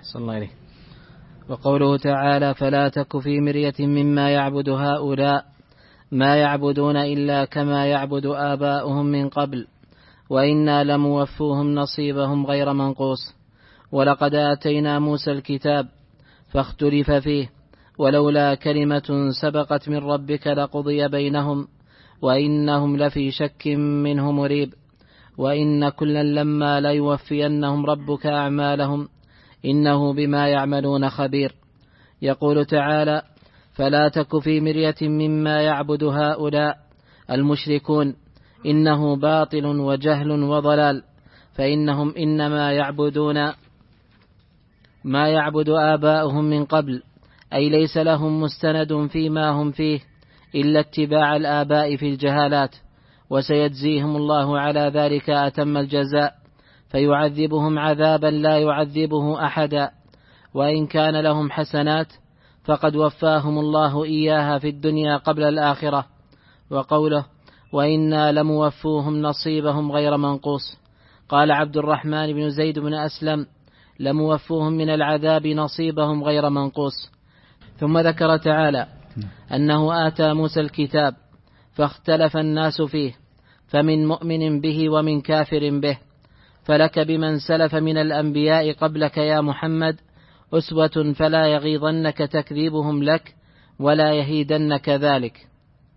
صلى الله عليه. وقوله تعالى فلا تك في مرية مما يعبد هؤلاء ما يعبدون إلا كما يعبد آباؤهم من قبل وإنا لموفوهم نصيبهم غير منقوص. ولقد آتينا موسى الكتاب فاختلف فيه ولولا كلمة سبقت من ربك لقضي بينهم وإنهم لفي شك منه مريب. وإن كلا لما ليوفينهم ربك أعمالهم إنه بما يعملون خبير. يقول تعالى فلا تك في مرية مما يعبد هؤلاء المشركون إنه باطل وجهل وضلال فإنهم إنما يعبدون ما يعبد آباؤهم من قبل أي ليس لهم مستند فيما هم فيه إلا اتباع الآباء في الجهالات وسيجزيهم الله على ذلك أتم الجزاء فيعذبهم عذابا لا يعذبه أحدا وإن كان لهم حسنات فقد وفاهم الله إياها في الدنيا قبل الآخرة. وقوله وإنا لموفوهم نصيبهم غير منقوص قال عبد الرحمن بن زيد بن أسلم لموفوهم من العذاب نصيبهم غير منقوص. ثم ذكر تعالى أنه آتى موسى الكتاب فاختلف الناس فيه فمن مؤمن به ومن كافر به فلك بمن سلف من الأنبياء قبلك يا محمد أسوة فلا يغيظنك تكذيبهم لك ولا يهيدنك ذلك.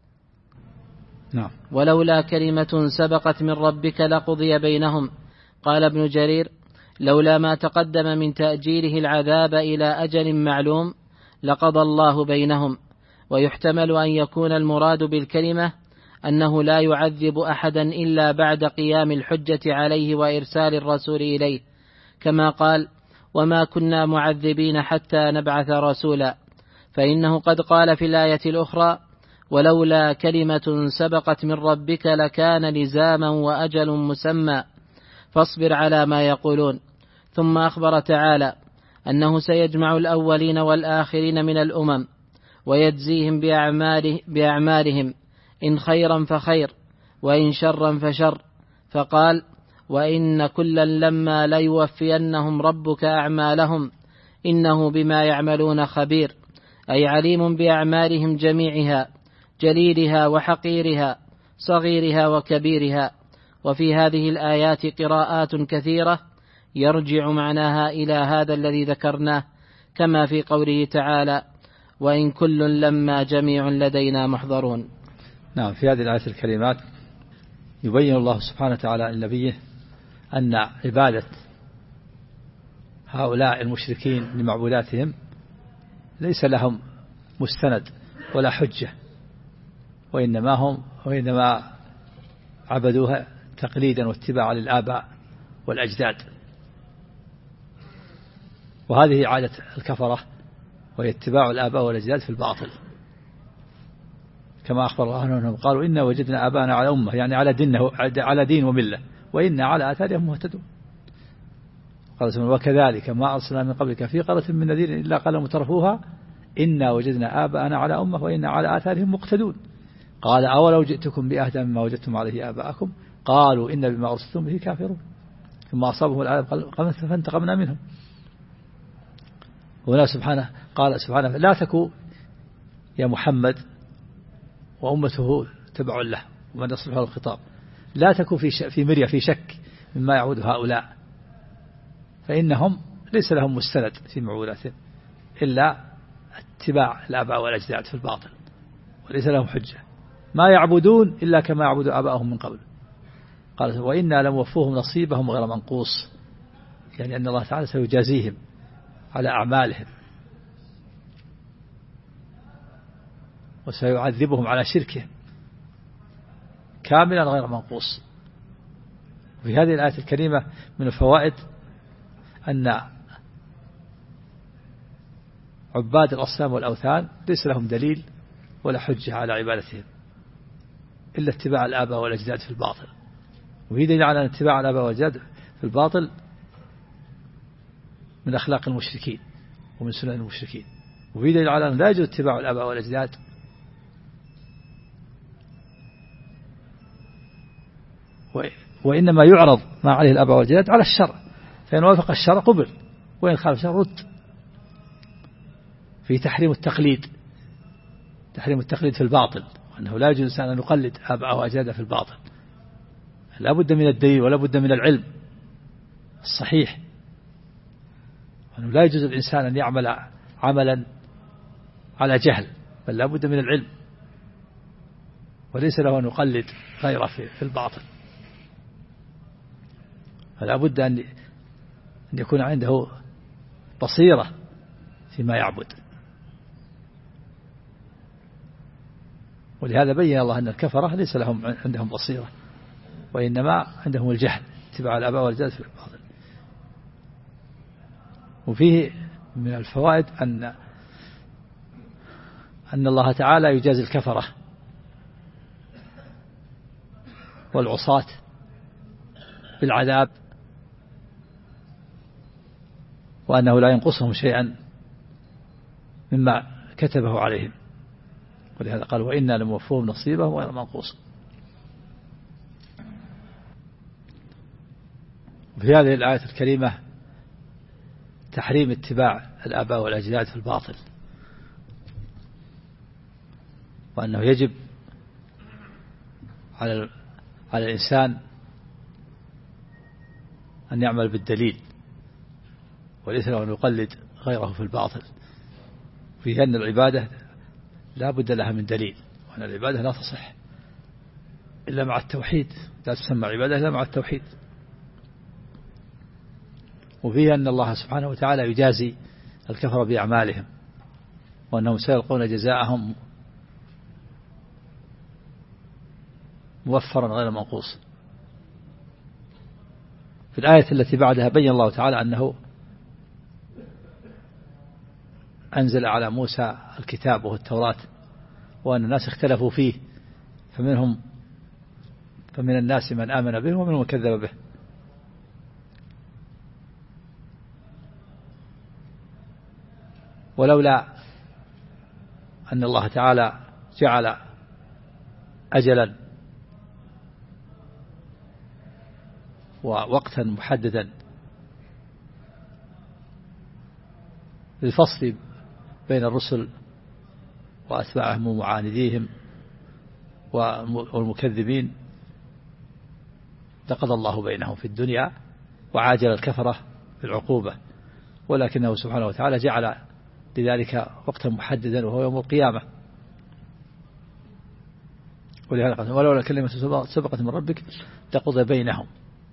ولولا كلمة سبقت من ربك لقضي بينهم. قال ابن جرير لولا ما تقدم من تأجيله العذاب إلى أجل معلوم لقضى الله بينهم. ويحتمل أن يكون المراد بالكلمة أنه لا يعذب أحدا إلا بعد قيام الحجة عليه وإرسال الرسول إليه كما قال وما كنا معذبين حتى نبعث رسولا. فإنه قد قال في الآية الأخرى ولولا كلمة سبقت من ربك لكان لزاما وأجل مسمى فاصبر على ما يقولون. ثم أخبر تعالى أنه سيجمع الأولين والآخرين من الأمم ويجزيهم بأعمالهم إن خيرا فخير وإن شرا فشر. فقال وإن كلا لما ليوفينهم ربك أعمالهم إنه بما يعملون خبير أي عليم بأعمالهم جميعها جليلها وحقيرها صغيرها وكبيرها. وفي هذه الآيات قراءات كثيرة يرجع معناها إلى هذا الذي ذكرناه كما في قوله تعالى وإن كل لما جميع لدينا محضرون. نعم. في هذه الآيات الكريمات يبين الله سبحانه وتعالى لنبيه أن عبادة هؤلاء المشركين لمعبوداتهم ليس لهم مستند ولا حجة وإنما عبدوها تقليدا واتباعا للآباء والأجداد. وهذه عادة الكفرة وهي اتباع الآباء والأجداد في الباطل كما أخبر الله أنهم قالوا إنا وجدنا آباءنا على أمة يعني على دين وملة وإنا على آثارهم مهتدون. قال وكذلك ما أرسلنا من قبلك في قرية من نذير إلا قال مترفوها إنا وجدنا آباءنا على أمة وإنا على آثارهم مقتدون. قال أولو جئتكم بأهدى مما وجدتم عليه آباءكم قالوا إن بما أرسلتم به كافرون ثم أصابهم العذاب قال فانتقمنا منهم. وهنا سبحانه قال سبحانه لا تكو يا محمد وأمته تبع له ومن يصلح له الخطاب لا تكو في مرية في شك مما يعبد هؤلاء فإنهم ليس لهم مستند في معبوداتهم إلا اتباع الآباء والأجداد في الباطل وليس لهم حجة ما يعبدون إلا كما يعبد آباءهم من قبل. قال وإنا لموفوهم نصيبهم غير منقوص يعني أن الله تعالى سيجازيهم على أعمالهم وسيعذبهم على شركهم كاملا غير منقوص. وفي هذه الآية الكريمة من الفوائد أن عباد الأصنام والأوثان ليس لهم دليل ولا حجة على عبادتهم إلا اتباع الآباء والأجداد في الباطل. وفي دليل على أن اتباع الآباء والأجداد في الباطل من أخلاق المشركين ومن سنن المشركين. وفي دليل على أن لا يجوز اتباع الآباء والأجداد وإنما يعرض ما عليه الآباء والأجداد على الشرع فإن وافق الشرع قبل وإن خالف الشرع رد. في تحريم التقليد، تحريم التقليد في الباطل، أنه لا يجوز الإنسان أن يقلد آباءه وأجداده في الباطل، لا بد من الدليل ولا بد من العلم الصحيح، أنه لا يجوز الإنسان أن يعمل عملا على جهل، بل لا بد من العلم، وليس له أن يقلد غيره في الباطل، فلا بد أن يكون عنده بصيرة فيما يعبد. ولهذا بين الله أن الكفرة ليس لهم عندهم بصيرة، وإنما عندهم الجهل، اتباع الآباء والأجداد في الباطل. وفيه من الفوائد أن الله تعالى يجازي الكفرة والعصاة بالعذاب، وأنه لا ينقصهم شيئا مما كتبه عليهم، ولهذا قال وإنا لموفوهم نصيبهم غير منقوص. وفي هذه الآية الكريمة تحريم اتباع الآباء والأجداد في الباطل، وأنه يجب على الإنسان أن يعمل بالدليل وليس له أن يقلد غيره في الباطل. فيه أن العبادة لا بد لها من دليل، وأن العبادة لا تصح إلا مع التوحيد، لا تسمى عبادة إلا مع التوحيد. وفيه أن الله سبحانه وتعالى يجازي الكفر بأعمالهم، وأنهم سيلقون جزاءهم موفرا غير منقوص. في الآية التي بعدها بين الله تعالى أنه أنزل على موسى الكتاب وهو التوراة، وأن الناس اختلفوا فيه، فمن الناس من آمن به ومنهم من كذب به. ولولا أن الله تعالى جعل أجلا ووقتا محددا للفصل بين الرسل وأتباعهم ومعانديهم والمكذبين لقضى الله بينهم في الدنيا وعاجل الكفرة بالعقوبة، ولكنه سبحانه وتعالى جعل لذلك وقتا محددا وهو يوم القيامة. ولهذا قال ولولا كلمة سبقت من ربك لقضى بينهم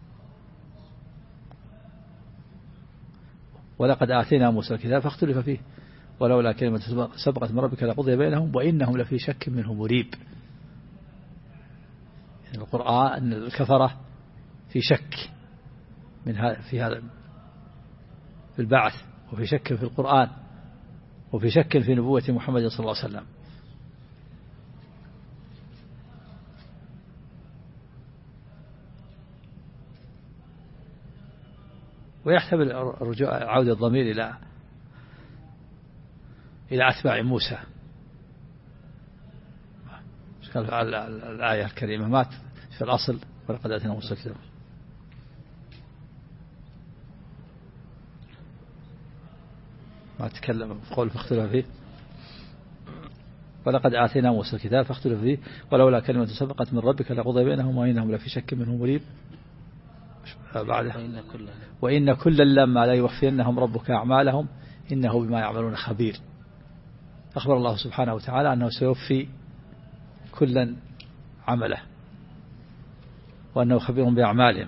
ولقد آتينا موسى الكتاب فاختلف فيه ولولا كلمة سبقت من ربك لقضي بينهم وإنهم لفي شك منه مريب. يعني القرآن الكفرة في شك في هذا في البعث، وفي شك في القرآن، وفي شك في نبوة محمد صلى الله عليه وسلم. ويحتمل عودة الضمير إلى أتباع موسى. الآية الكريمة مات في الأصل ولقد آتينا موسى الكتاب. ما تكلم قول فاختلف فيه ولقد آتينا موسى الكتاب فاختلف فيه ولولا كلمة سبقت من ربك لقضي بينهم وإنهم لفي شك منه مريب. بعده وإن كلا لما لا يوفينهم ربك أعمالهم إنه بما يعملون خبير. أخبر الله سبحانه وتعالى أنه سيوفي كلا عمله وأنه خبير بأعمالهم،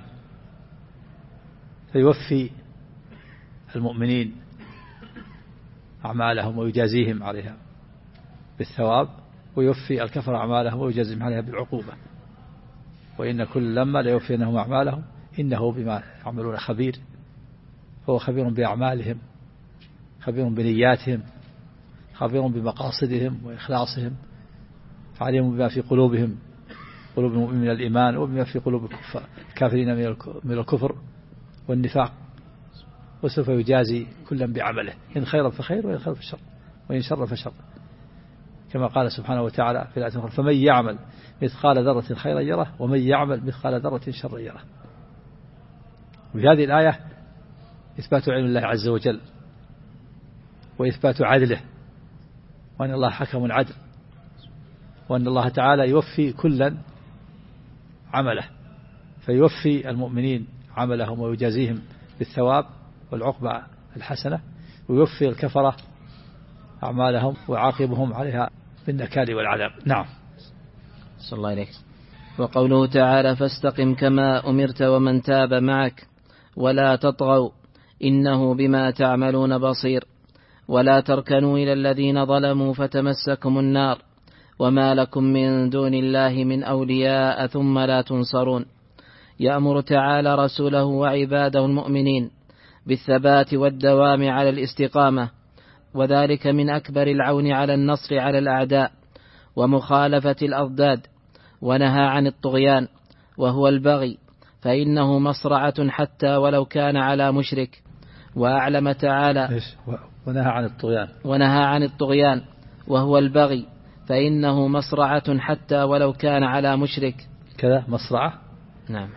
فيوفي المؤمنين أعمالهم ويجازيهم عليها بالثواب، ويوفي الكفر أعمالهم ويجازيهم عليها بالعقوبة. وإن كل لما لا يوفينهم أعمالهم إنه بما يعملون خبير، هو خبير بأعمالهم، خبير بنياتهم، خبير بمقاصدهم وإخلاصهم، عليهم بما في قلوبهم، قلوب المؤمنين من الإيمان، وبما في قلوب الكافرين من الكفر والنفاق. وسوف يجازي كلا بعمله، إن خيرا فخير وإن خيرا فشر وإن شر فشر، كما قال سبحانه وتعالى في الآية الأخرى فمن يعمل مثقال ذرة خيرا يره ومن يعمل مثقال ذرة شرا يره. وفي هذه الآية إثبات علم الله عز وجل وإثبات عدله، وأن الله حكم عدل، وأن الله تعالى يوفي كلا عمله، فيوفي المؤمنين عملهم ويجازيهم بالثواب والعقبة الحسنة، ويوفي الكفرة أعمالهم ويعاقبهم عليها بالنكال والعذاب. نعم. صلى الله عليه. وقوله تعالى فاستقم كما أمرت ومن تاب معك ولا تطغوا إنه بما تعملون بصير ولا تركنوا إلى الذين ظلموا فتمسكم النار وما لكم من دون الله من أولياء ثم لا تنصرون. يأمر تعالى رسوله وعباده المؤمنين بالثبات والدوام على الاستقامة، وذلك من أكبر العون على النصر على الأعداء ومخالفة الأضداد، ونهى عن الطغيان وهو البغي فإنه مصرعة حتى ولو كان على مشرك. وأعلم تعالى ونهى عن الطغيان وهو البغي فإنه مصرعة حتى ولو كان على مشرك. كذا مصرعة. نعم.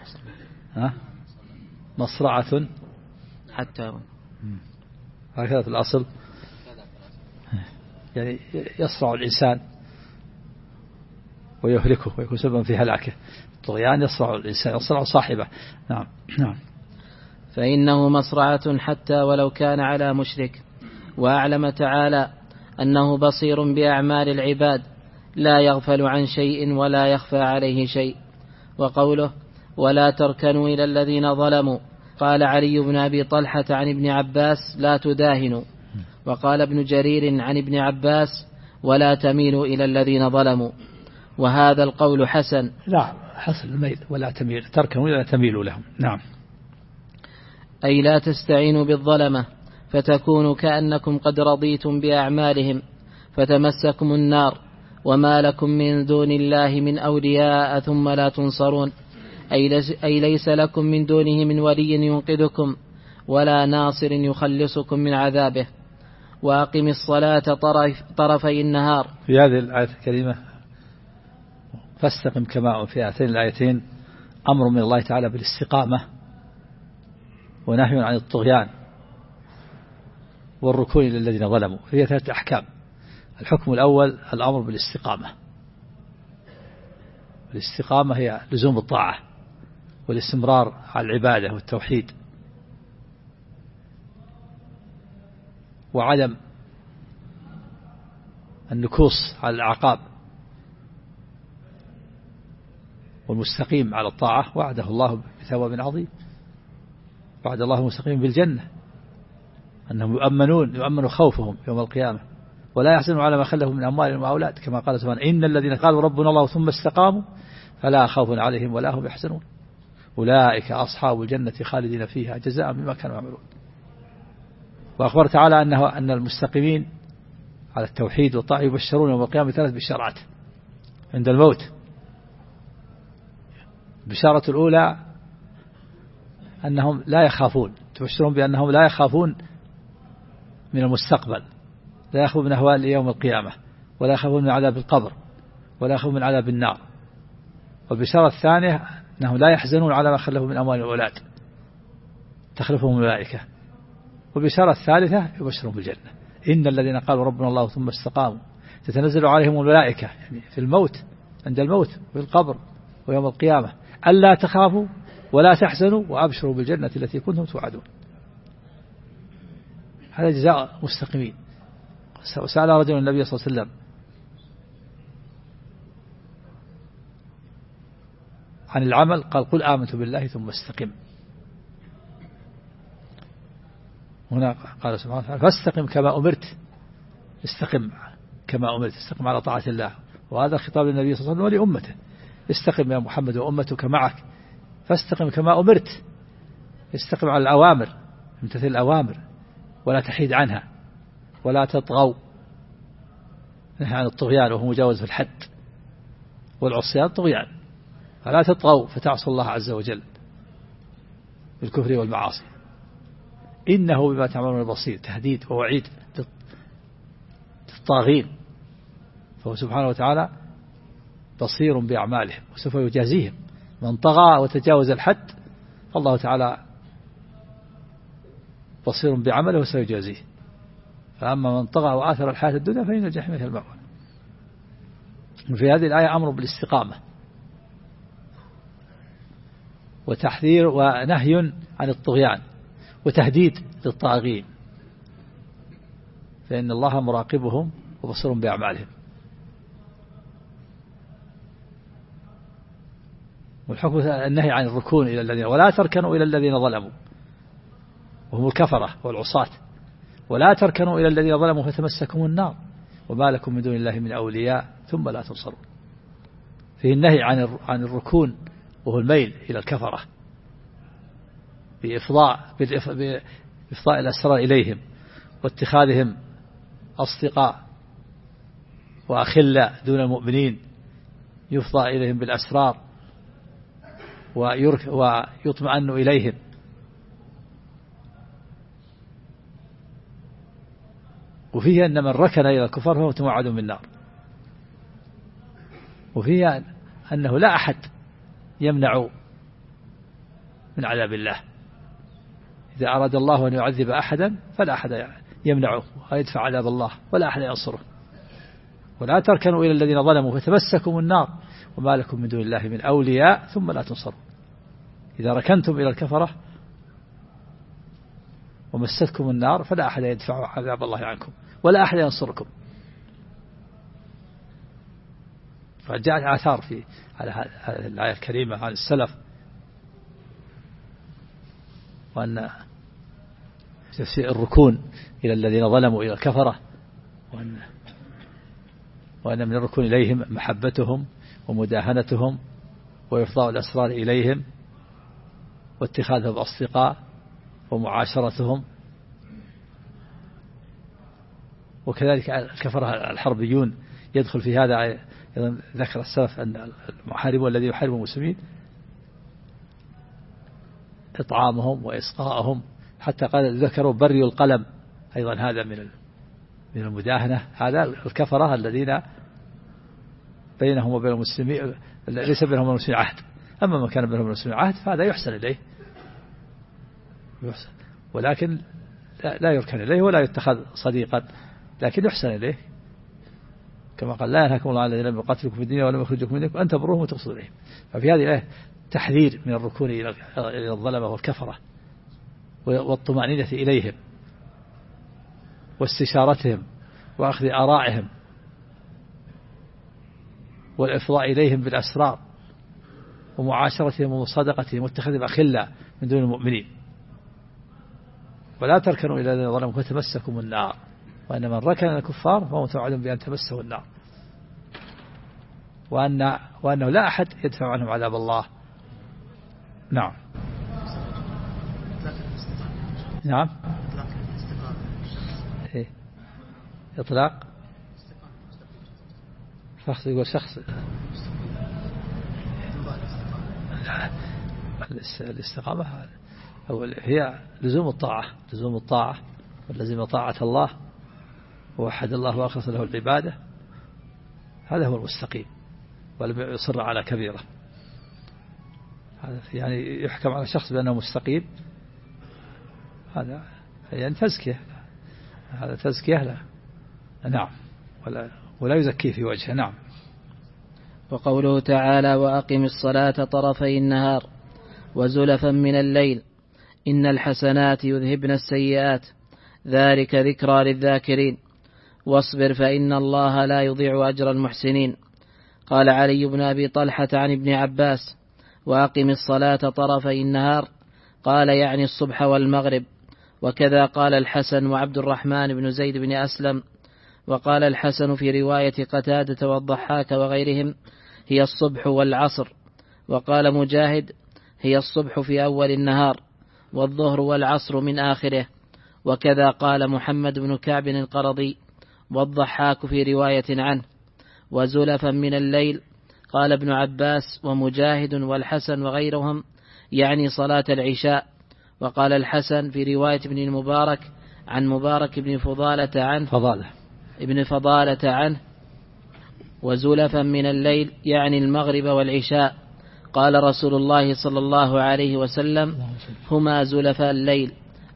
مصرعة حتى هكذا في الأصل، يعني يصرع الإنسان ويهلكه ويكون سببا في هلاكه. الطغيان يصرع الإنسان، يصرع صاحبه. نعم. نعم. فإنه مصرعة حتى ولو كان على مشرك. وأعلم تعالى أنه بصير بأعمال العباد لا يغفل عن شيء ولا يخفى عليه شيء. وقوله ولا تركنوا إلى الذين ظلموا، قال علي بن أبي طلحة عن ابن عباس لا تداهنوا، وقال ابن جرير عن ابن عباس ولا تميلوا إلى الذين ظلموا، وهذا القول حسن. لا حسن الميل، ولا تميل، تركنوا ولا تميلوا لهم. نعم. أي لا تستعينوا بالظلمة فتكونوا كأنكم قد رضيتم بأعمالهم فتمسكم النار وما لكم من دون الله من أولياء ثم لا تنصرون، أي ليس لكم من دونه من ولي ينقذكم ولا ناصر يخلصكم من عذابه. وأقم الصلاة طرفي النهار. في هذه الآية الكريمة فاستقم كما في هاتين الآيتين أمر من الله تعالى بالاستقامة ونهي عن الطغيان والركون للذين ظلموا. هي 3 أحكام. الحكم الأول الأمر بالاستقامة. الاستقامة هي لزوم الطاعة والاستمرار على العبادة والتوحيد، وعدم النكوص على الأعقاب، والمستقيم على الطاعة وعده الله بثواب عظيم. وعد الله المستقيم بالجنة أنهم يؤمن خوفهم يوم القيامة ولا يحزنوا على ما خلفوا من أموال وأولاد، كما قال سبحانه إن الذين قالوا ربنا الله ثم استقاموا فلا خوف عليهم ولا هم يحزنون أولئك أصحاب الجنة خالدين فيها جزاء بما كانوا يعملون. وأخبر تعالى أن المستقيمين على التوحيد والطاعة يبشرون يوم القيامة ب3 بشارات عند الموت. البشارة الأولى أنهم لا يخافون، تبشرون بأنهم لا يخافون من المستقبل، لا يخافون من أهوال يوم القيامة، ولا يخافون من عذاب القبر، ولا يخافون من عذاب النار. والبشارة الثانية أنهم لا يحزنون على ما خلفوا من أموال الأولاد تخلفهم الملائكة. والبشارة الثالثة يبشرون بالجنة إن الذين قالوا ربنا الله ثم استقاموا تتنزل عليهم الملائكة، يعني في الموت، عند الموت، في القبر، ويوم القيامة، ألا تخافوا ولا تحزنوا وأبشروا بالجنة التي كنتم توعدون. هذا جزاء مستقيمين. سأل رجل النبي صلى الله عليه وسلم عن العمل، قال قل آمنت بالله ثم استقم. هنا قال سبحانه وتعالى فاستقم كما أمرت، استقم كما أمرت، استقم على طاعة الله. وهذا خطاب للنبي صلى الله عليه وسلم ولأمته، استقم يا محمد وأمتك معك، فاستقم كما أمرت، استقم على الأوامر، امتثل الأوامر ولا تحيد عنها، ولا تطغوا، نهي عن الطغيان وهو مجاوز الحد، والعصيان طغيان، فلا تطغوا فتعصوا الله عز وجل بالكفر والمعاصي، إنه بما تعملون بصير، تهديد ووعيد للطاغين، فهو سبحانه وتعالى بصير بأعمالهم وسوف يجازيهم. من طغى وتجاوز الحد الله تعالى بصير بعمله وسيجازيه. فأما من طغى وآثر الحياة الدنيا فإن الجحيم هي المأوى. وفي هذه الآية أمر بالاستقامة وتحذير ونهي عن الطغيان وتهديد للطاغين، فإن الله مراقبهم وبصير بأعمالهم. والحكم النهي عن الركون إلى الذين ولا تركنوا إلى الذين ظلموا وهم الكفرة والعصاة، ولا تركنوا إلى الذين ظلموا فتمسكم النار وما لكم من دون الله من أولياء ثم لا تنصرون. فيه النهي عن الركون وهو الميل إلى الكفرة بإفضاء الأسرار إليهم واتخاذهم أصدقاء وأخلاء دون المؤمنين، يفضى إليهم بالأسرار ويطمئن إليهم. وفيه أن من ركن إلى الكفار فهو موعد بالنار. وفيه أنه لا أحد يمنع من عذاب الله، إذا أراد الله أن يعذب أحدا فلا أحد يمنعه ويدفع عذاب الله ولا أحد ينصره. ولا تركنوا إلى الذين ظلموا فتمسكم النار وما لكم من دون الله من أولياء ثم لا تنصرون. إذا ركنتم إلى الكفرة ومستكم النار فلا أحد يدفع عذاب الله عنكم ولا أحد ينصركم. فجاءت آثار في على الآية الكريمة عن السلف وأن الركون إلى الذين ظلموا إلى الكفرة وأن من الركون إليهم محبتهم ومداهنتهم وإفضاء الأسرار إليهم واتخاذهم أصدقاء ومعاشرتهم. وكذلك الكفرة الحربيون يدخل في هذا. ذكر السلف أن المحارب الذي يحارب المسلمين إطعامهم وإسقاءهم، حتى قال ذكروا بري القلم أيضا، هذا من المداهنة. هذا الكفرة الذين بينهم وبين المسلمين ليس بينهم وبين المسلمين عهد، أما ما كان بينهم وبين المسلمين عهد فهذا يحسن إليه ولكن لا يركن إليه ولا يتخذ صديقا، لكن يحسن إليه، كما قال لا ينهاكم الله عن الذين لم يقاتلوكم في الدنيا ولم يخرجوكم من دينكم أن تبروهم وتقسطوا إليهم. ففي هذه الآية تحذير من الركون إلى الظلمة والكفرة والطمأنينة إليهم واستشارتهم وأخذ آرائهم والإفضاء إليهم بالأسرار ومعاشرتهم ومصادقتهم واتخاذهم أخلاء من دون المؤمنين. ولا تركنوا إلى الذين ظلموا فتمسكم النار وأن من ركن الكفار فهو متوعد بأن تمسه النار، وأنه لا أحد يدفع عنهم عذاب الله. نعم. نعم. إيه؟ إطلاق شخص يقول شخص الاستقامة هي لزوم الطاعة واللزم طاعة الله ووحد الله وأخلص له العبادة، هذا هو المستقيم ولم يصر على كبيرة. هذا يعني يحكم على شخص بأنه مستقيم، هذا يعني تزكية، هذا تزكية له. نعم. ولا يزكيه في وجهه. نعم. وقوله تعالى وأقم الصلاة طرفي النهار وزلفا من الليل إن الحسنات يذهبن السيئات ذلك ذكرى للذاكرين واصبر فإن الله لا يضيع أجر المحسنين. قال علي بن أبي طلحة عن ابن عباس وأقم الصلاة طرفي النهار، قال يعني الصبح والمغرب. وكذا قال الحسن وعبد الرحمن بن زيد بن أسلم. وقال الحسن في رواية قتادة والضحاك وغيرهم هي الصبح والعصر. وقال مجاهد هي الصبح في أول النهار والظهر والعصر من آخره. وكذا قال محمد بن كعب القرضي والضحاك في رواية عنه. وزلفا من الليل قال ابن عباس ومجاهد والحسن وغيرهم يعني صلاة العشاء. وقال الحسن في رواية ابن المبارك عن مبارك بن فضالة عنه وزلفا من الليل يعني المغرب والعشاء. قال رسول الله صلى الله عليه وسلم هما زلفا الليل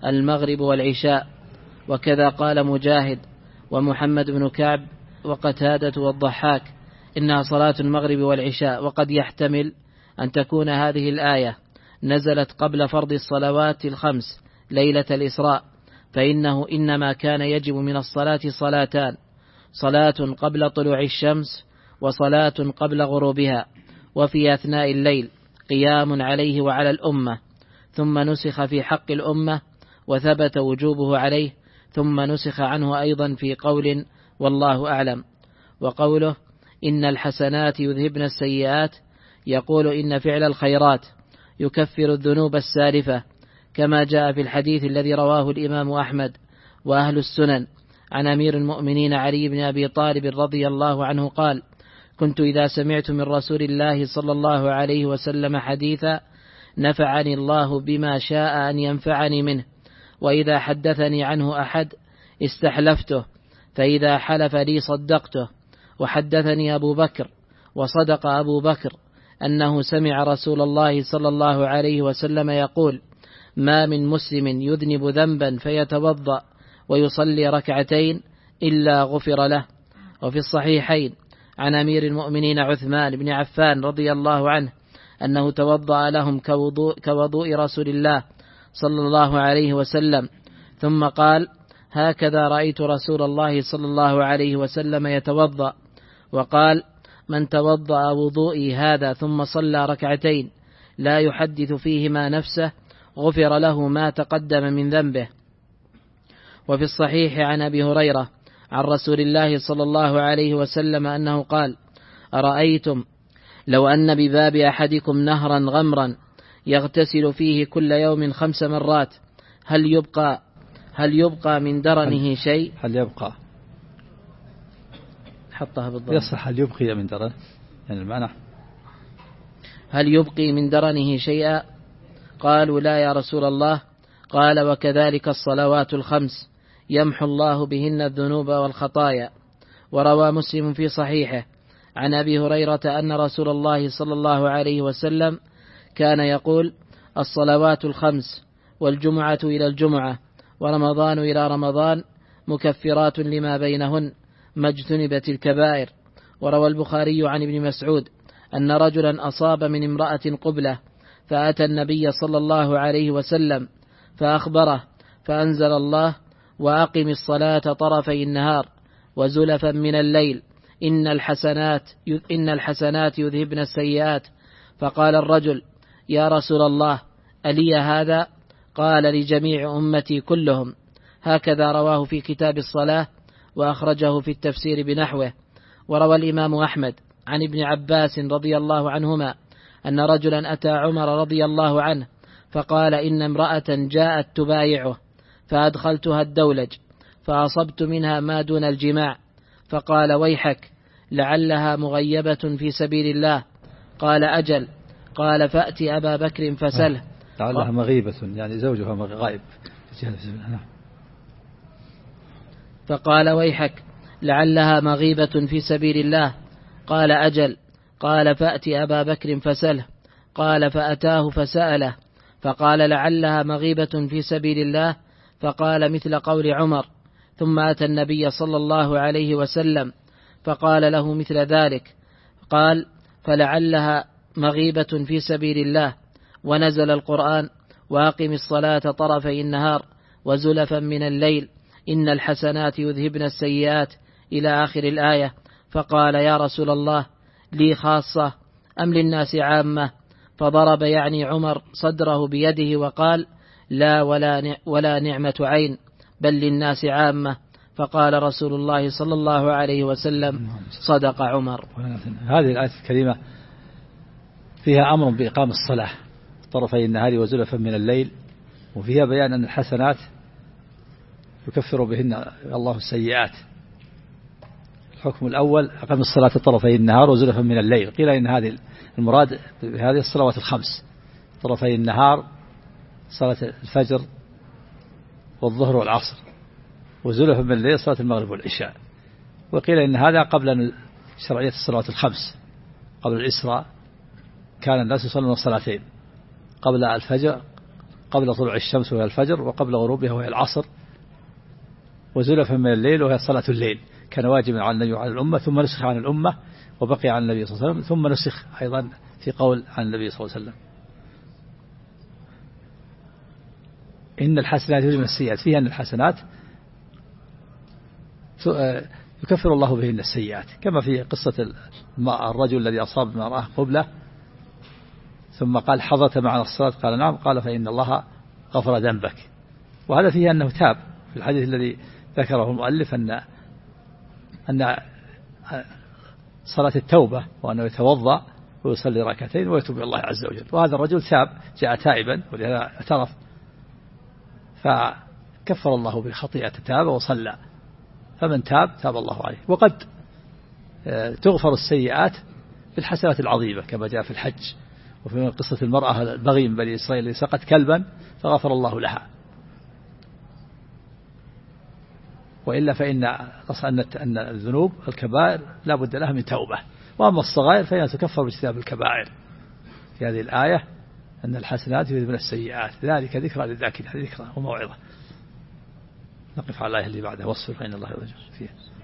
المغرب والعشاء. وكذا قال مجاهد ومحمد بن كعب وقتادة والضحاك إنها صلاة المغرب والعشاء. وقد يحتمل أن تكون هذه الآية نزلت قبل فرض الصلوات الخمس ليلة الإسراء، فإنه إنما كان يجب من الصلاة صلاتان: صلاة قبل طلوع الشمس وصلاة قبل غروبها، وفي أثناء الليل قيام عليه وعلى الأمة، ثم نسخ في حق الأمة وثبت وجوبه عليه، ثم نسخ عنه أيضا في قول والله أعلم. وقوله إن الحسنات يذهبن السيئات يقول إن فعل الخيرات يكفر الذنوب السالفة، كما جاء في الحديث الذي رواه الإمام أحمد وأهل السنن عن أمير المؤمنين علي بن أبي طالب رضي الله عنه قال: كنت إذا سمعت من رسول الله صلى الله عليه وسلم حديثا نفعني الله بما شاء أن ينفعني منه، وإذا حدثني عنه أحد استحلفته، فإذا حلف لي صدقته. وحدثني أبو بكر وصدق أبو بكر أنه سمع رسول الله صلى الله عليه وسلم يقول: ما من مسلم يذنب ذنبا فيتوضأ ويصلي ركعتين إلا غفر له. وفي الصحيحين عن أمير المؤمنين عثمان بن عفان رضي الله عنه أنه توضأ لهم كوضوء رسول الله صلى الله عليه وسلم، ثم قال: هكذا رأيت رسول الله صلى الله عليه وسلم يتوضأ. وقال: من توضأ وضوئي هذا ثم صلى ركعتين لا يحدث فيهما نفسه غفر له ما تقدم من ذنبه. وفي الصحيح عن أبي هريرة عن رسول الله صلى الله عليه وسلم أنه قال: أرأيتم لو أن بباب أحدكم نهرا غمرا يغتسل فيه كل يوم 5 مرات هل يبقى من درنه شيء؟ هل يبقى حطها بالضبط. يصح هل يبقي من درنه، يعني المعنى هل يبقي من درنه شيئا؟ قالوا: لا يا رسول الله. قال: وكذلك الصلوات الخمس يمحو الله بهن الذنوب والخطايا. وروى مسلم في صحيحه عن أبي هريرة أن رسول الله صلى الله عليه وسلم كان يقول: الصلوات الخمس والجمعة إلى الجمعة ورمضان إلى رمضان مكفرات لما بينهن ما اجتنبت الكبائر. وروى البخاري عن ابن مسعود أن رجلا أصاب من امرأة قبلة فأتى النبي صلى الله عليه وسلم فأخبره، فأنزل الله: وأقم الصلاة طرفي النهار وزلفا من الليل إن الحسنات يذهبن السيئات. فقال الرجل: يا رسول الله ألي هذا؟ قال: لجميع أمتي كلهم. هكذا رواه في كتاب الصلاة وأخرجه في التفسير بنحوه. وروى الإمام أحمد عن ابن عباس رضي الله عنهما أن رجلا أتى عمر رضي الله عنه فقال: إن امرأة جاءت تبايعه فأدخلتها الدولج فأصبت منها ما دون الجماع، فقال: ويحك لعلها مغيبة في سبيل الله. قال: أجل. قال: فأت أبا بكر فسله. لعلها مغيبة يعني زوجها غائب. فقال: ويحك لعلها مغيبة في سبيل الله. قال: أجل. قال: فأت أبا بكر فسله. قال: فأتاه فسأله فقال: لعلها مغيبة في سبيل الله. فقال مثل قول عمر. ثم أتى النبي صلى الله عليه وسلم فقال له مثل ذلك. قال: فلعلها مغيبة في سبيل الله. ونزل القرآن: وأقم الصلاة طرفي النهار وزلفا من الليل إن الحسنات يذهبن السيئات إلى آخر الآية. فقال: يا رسول الله لي خاصة أم للناس عامة؟ فضرب يعني عمر صدره بيده وقال: لا ولا نعمة عين، بل للناس عامة. فقال رسول الله صلى الله عليه وسلم: صدق عمر. هذه الآية الكريمة فيها أمر بإقام الصلاة طرفي النهار وزلفا من الليل، وفيها بيان أن الحسنات يكفر بهن الله السيئات. الحكم الأول أقام الصلاة طرفي النهار وزلفا من الليل. قيل إن هذه المراد بهذه الصلوات الخمس: طرفي النهار صلاة الفجر والظهر والعصر، وزلفا من الليل صلاة المغرب والعشاء. وقيل إن هذا قبل شرعية الصلوات الخمس. قبل الإسراء كان الناس يصلون الصلاتين: قبل الفجر قبل طلوع الشمس وهي الفجر، وقبل غروبها وهي العصر، وزلفا من الليل وهي صلاة الليل. كان واجبا على النبي وعلى الأمة، ثم نسخ عن الأمة وبقي عن النبي صلى الله عليه وسلم، ثم نسخ أيضا في قول عن النبي صلى الله عليه وسلم. إن الحسنات يذهبن السيئات، فيها أن الحسنات يكفر الله بهن السيئات، كما في قصة الرجل الذي أصاب امرأة قبلة ثم قال حضرت معنا الصلاة؟ قال نعم. قال فإن الله غفر ذنبك. وهذا فيه أنه تاب، في الحديث الذي ذكره المؤلف أن صلاة التوبة، وأنه يتوضأ ويصلي ركعتين ويتوب إلى الله عز وجل. وهذا الرجل تاب، جاء تائبا ولهذا اعترف، فكفر الله بخطيئة تاب وصلى. فمن تاب تاب الله عليه. وقد تغفر السيئات بالحسنات العظيمة، كما جاء في الحج، وفي قصة المرأة البغي من بني إسرائيل التي سقت كلبا فغفر الله لها. وإلا فإن أن الذنوب الكبائر لا بد لها من توبة، وأما الصغائر فإنها تكفر باجتناب الكبائر. في هذه الآية أن الحسنات يذهبن السيئات، ذلك ذكرى للذاكرين، هذه ذكرى وموعظة. نقف على الآية اللي بعدها، واصبر فإن الله يرجع فيها.